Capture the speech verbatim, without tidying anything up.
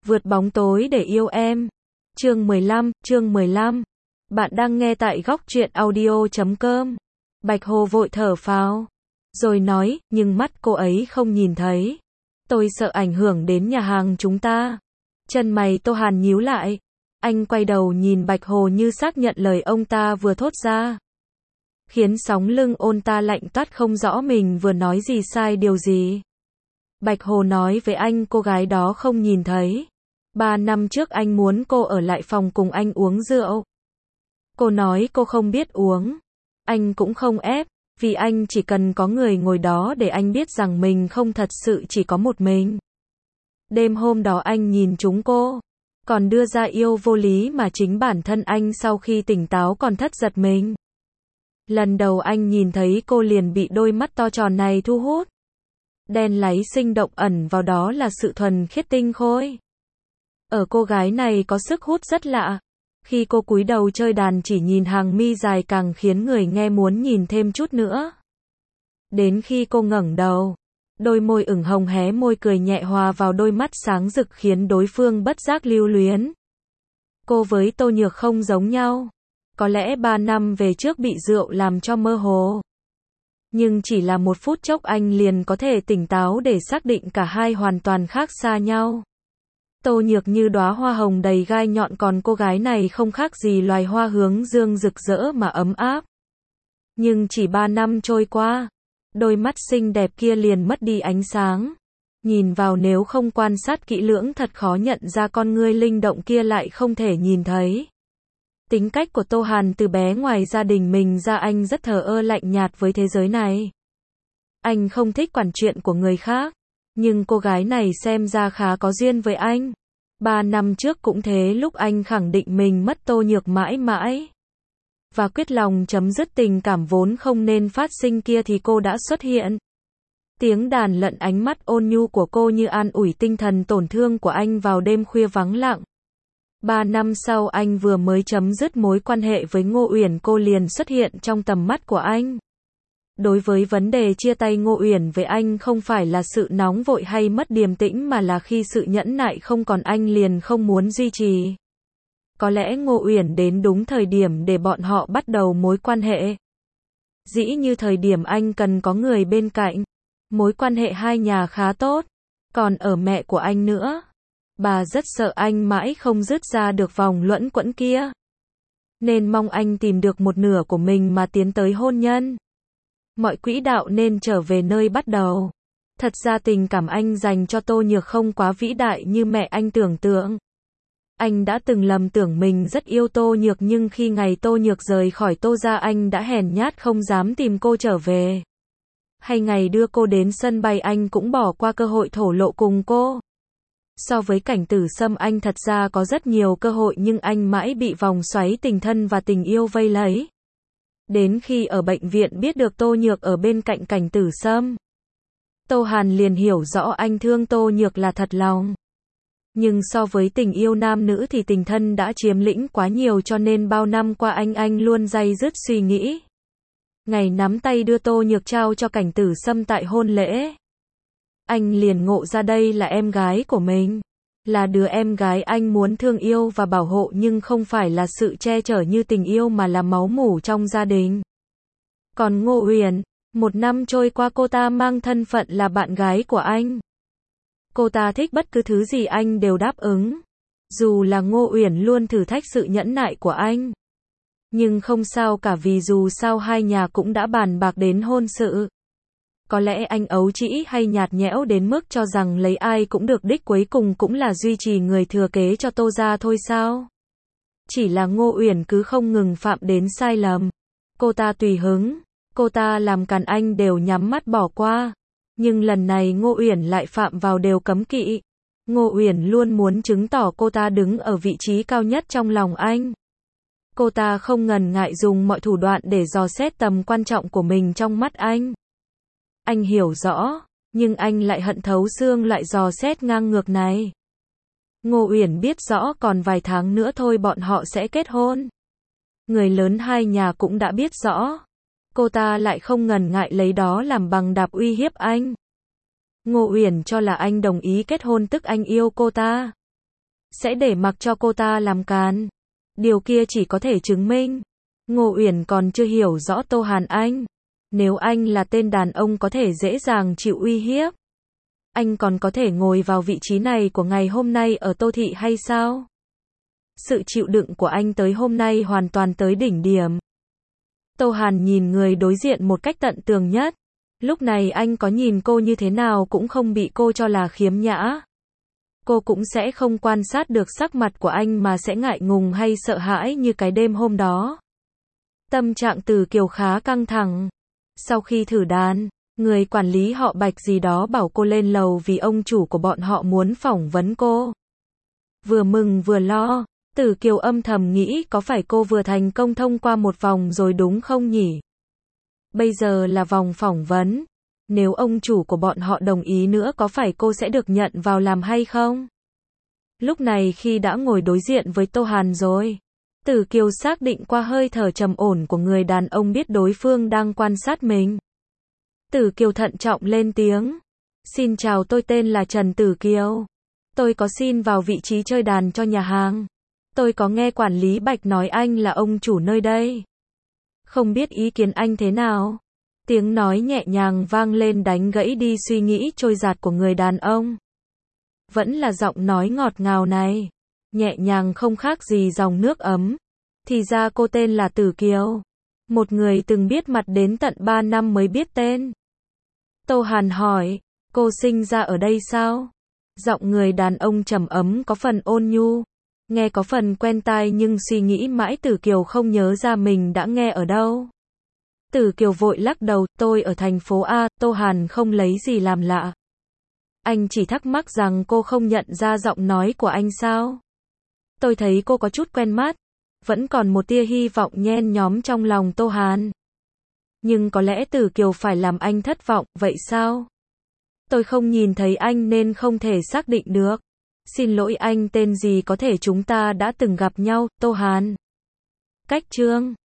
Vượt bóng tối để yêu em. Chương mười lăm, chương mười lăm. Bạn đang nghe tại góc truyện audio chấm com. Bạch Hồ vội thở phào. Rồi nói, nhưng mắt cô ấy không nhìn thấy. Tôi sợ ảnh hưởng đến nhà hàng chúng ta. Chân mày Tô Hàn nhíu lại. Anh quay đầu nhìn Bạch Hồ như xác nhận lời ông ta vừa thốt ra. Khiến sóng lưng ôn ta lạnh toát không rõ mình vừa nói gì sai điều gì. Bạch Hồ nói với anh cô gái đó không nhìn thấy. Ba năm trước anh muốn cô ở lại phòng cùng anh uống rượu. Cô nói cô không biết uống. Anh cũng không ép, vì anh chỉ cần có người ngồi đó để anh biết rằng mình không thật sự chỉ có một mình. Đêm hôm đó anh nhìn chúng cô, còn đưa ra yêu vô lý mà chính bản thân anh sau khi tỉnh táo còn thất giật mình. Lần đầu anh nhìn thấy cô liền bị đôi mắt to tròn này thu hút. Đen láy sinh động ẩn vào đó là sự thuần khiết tinh khôi. Ở cô gái này có sức hút rất lạ. Khi cô cúi đầu chơi đàn chỉ nhìn hàng mi dài càng khiến người nghe muốn nhìn thêm chút nữa. Đến khi cô ngẩng đầu, đôi môi ửng hồng hé môi cười nhẹ hòa vào đôi mắt sáng rực khiến đối phương bất giác lưu luyến. Cô với Tô Nhược không giống nhau. Có lẽ ba năm về trước bị rượu làm cho mơ hồ. Nhưng chỉ là một phút chốc anh liền có thể tỉnh táo để xác định cả hai hoàn toàn khác xa nhau. Tô Nhược như đóa hoa hồng đầy gai nhọn còn cô gái này không khác gì loài hoa hướng dương rực rỡ mà ấm áp. Nhưng chỉ ba năm trôi qua, đôi mắt xinh đẹp kia liền mất đi ánh sáng. Nhìn vào nếu không quan sát kỹ lưỡng thật khó nhận ra con ngươi linh động kia lại không thể nhìn thấy. Tính cách của Tô Hàn từ bé ngoài gia đình mình ra anh rất thờ ơ lạnh nhạt với thế giới này. Anh không thích quản chuyện của người khác. Nhưng cô gái này xem ra khá có duyên với anh. Ba năm trước cũng thế lúc anh khẳng định mình mất Tô Nhược mãi mãi. Và quyết lòng chấm dứt tình cảm vốn không nên phát sinh kia thì cô đã xuất hiện. Tiếng đàn lẫn ánh mắt ôn nhu của cô như an ủi tinh thần tổn thương của anh vào đêm khuya vắng lặng. Ba năm sau anh vừa mới chấm dứt mối quan hệ với Ngô Uyển cô liền xuất hiện trong tầm mắt của anh. Đối với vấn đề chia tay Ngô Uyển với anh không phải là sự nóng vội hay mất điềm tĩnh mà là khi sự nhẫn nại không còn anh liền không muốn duy trì. Có lẽ Ngô Uyển đến đúng thời điểm để bọn họ bắt đầu mối quan hệ. Dĩ như thời điểm anh cần có người bên cạnh. Mối quan hệ hai nhà khá tốt. Còn ở mẹ của anh nữa. Bà rất sợ anh mãi không dứt ra được vòng luẩn quẩn kia. Nên mong anh tìm được một nửa của mình mà tiến tới hôn nhân. Mọi quỹ đạo nên trở về nơi bắt đầu. Thật ra tình cảm anh dành cho Tô Nhược không quá vĩ đại như mẹ anh tưởng tượng. Anh đã từng lầm tưởng mình rất yêu Tô Nhược nhưng khi ngày Tô Nhược rời khỏi Tô gia anh đã hèn nhát không dám tìm cô trở về. Hay ngày đưa cô đến sân bay anh cũng bỏ qua cơ hội thổ lộ cùng cô. So với Cảnh Tử Sâm anh thật ra có rất nhiều cơ hội nhưng anh mãi bị vòng xoáy tình thân và tình yêu vây lấy. Đến khi ở bệnh viện biết được Tô Nhược ở bên cạnh Cảnh Tử Sâm. Tô Hàn liền hiểu rõ anh thương Tô Nhược là thật lòng. Nhưng so với tình yêu nam nữ thì tình thân đã chiếm lĩnh quá nhiều cho nên bao năm qua anh anh luôn day dứt suy nghĩ. Ngày nắm tay đưa Tô Nhược trao cho Cảnh Tử Sâm tại hôn lễ. Anh liền ngộ ra đây là em gái của mình. Là đứa em gái anh muốn thương yêu và bảo hộ nhưng không phải là sự che chở như tình yêu mà là máu mủ trong gia đình. Còn Ngô Uyển, một năm trôi qua cô ta mang thân phận là bạn gái của anh. Cô ta thích bất cứ thứ gì anh đều đáp ứng. Dù là Ngô Uyển luôn thử thách sự nhẫn nại của anh. Nhưng không sao cả vì dù sao hai nhà cũng đã bàn bạc đến hôn sự. Có lẽ anh ấu trĩ hay nhạt nhẽo đến mức cho rằng lấy ai cũng được đích cuối cùng cũng là duy trì người thừa kế cho Tô gia thôi sao? Chỉ là Ngô Uyển cứ không ngừng phạm đến sai lầm. Cô ta tùy hứng, cô ta làm càn anh đều nhắm mắt bỏ qua. Nhưng lần này Ngô Uyển lại phạm vào điều cấm kỵ. Ngô Uyển luôn muốn chứng tỏ cô ta đứng ở vị trí cao nhất trong lòng anh. Cô ta không ngần ngại dùng mọi thủ đoạn để dò xét tầm quan trọng của mình trong mắt anh. Anh hiểu rõ, nhưng anh lại hận thấu xương loại dò xét ngang ngược này. Ngô Uyển biết rõ còn vài tháng nữa thôi bọn họ sẽ kết hôn. Người lớn hai nhà cũng đã biết rõ. Cô ta lại không ngần ngại lấy đó làm bằng đạp uy hiếp anh. Ngô Uyển cho là anh đồng ý kết hôn tức anh yêu cô ta. sẽ để mặc cho cô ta làm càn. Điều kia chỉ có thể chứng minh, Ngô Uyển còn chưa hiểu rõ Tô Hàn Anh. Nếu anh là tên đàn ông có thể dễ dàng chịu uy hiếp, anh còn có thể ngồi vào vị trí này của ngày hôm nay ở Tô Thị hay sao? Sự chịu đựng của anh tới hôm nay hoàn toàn tới đỉnh điểm. Tô Hàn nhìn người đối diện một cách tận tường nhất. Lúc này anh có nhìn cô như thế nào cũng không bị cô cho là khiếm nhã. Cô cũng sẽ không quan sát được sắc mặt của anh mà sẽ ngại ngùng hay sợ hãi như cái đêm hôm đó. Tâm trạng Từ Kiều khá căng thẳng. Sau khi thử đàn, người quản lý họ Bạch gì đó bảo cô lên lầu vì ông chủ của bọn họ muốn phỏng vấn cô. Vừa mừng vừa lo, Từ Kiều âm thầm nghĩ có phải cô vừa thành công thông qua một vòng rồi đúng không nhỉ? Bây giờ là vòng phỏng vấn. Nếu ông chủ của bọn họ đồng ý nữa có phải cô sẽ được nhận vào làm hay không? Lúc này khi đã ngồi đối diện với Tô Hàn rồi, Từ Kiều xác định qua hơi thở trầm ổn của người đàn ông biết đối phương đang quan sát mình. Từ Kiều thận trọng lên tiếng. Xin chào, tôi tên là Trần Tử Kiều. Tôi có xin vào vị trí chơi đàn cho nhà hàng. Tôi có nghe quản lý Bạch nói anh là ông chủ nơi đây. Không biết ý kiến anh thế nào? Tiếng nói nhẹ nhàng vang lên đánh gãy đi suy nghĩ trôi dạt của người đàn ông. Vẫn là giọng nói ngọt ngào này. Nhẹ nhàng không khác gì dòng nước ấm. Thì ra cô tên là Tử Kiều. Một người từng biết mặt đến tận ba năm mới biết tên. Tô Hàn hỏi, cô sinh ra ở đây sao? Giọng người đàn ông trầm ấm có phần ôn nhu. Nghe có phần quen tai nhưng suy nghĩ mãi Tử Kiều không nhớ ra mình đã nghe ở đâu. Tử Kiều vội lắc đầu, tôi ở thành phố A. Tô Hàn không lấy gì làm lạ. Anh chỉ thắc mắc rằng cô không nhận ra giọng nói của anh sao? Tôi thấy cô có chút quen mắt. Vẫn còn một tia hy vọng nhen nhóm trong lòng Tô Hàn. Nhưng có lẽ Tử Kiều phải làm anh thất vọng, vậy sao? Tôi không nhìn thấy anh nên không thể xác định được. Xin lỗi anh tên gì có thể chúng ta đã từng gặp nhau, Tô Hàn. Cách chương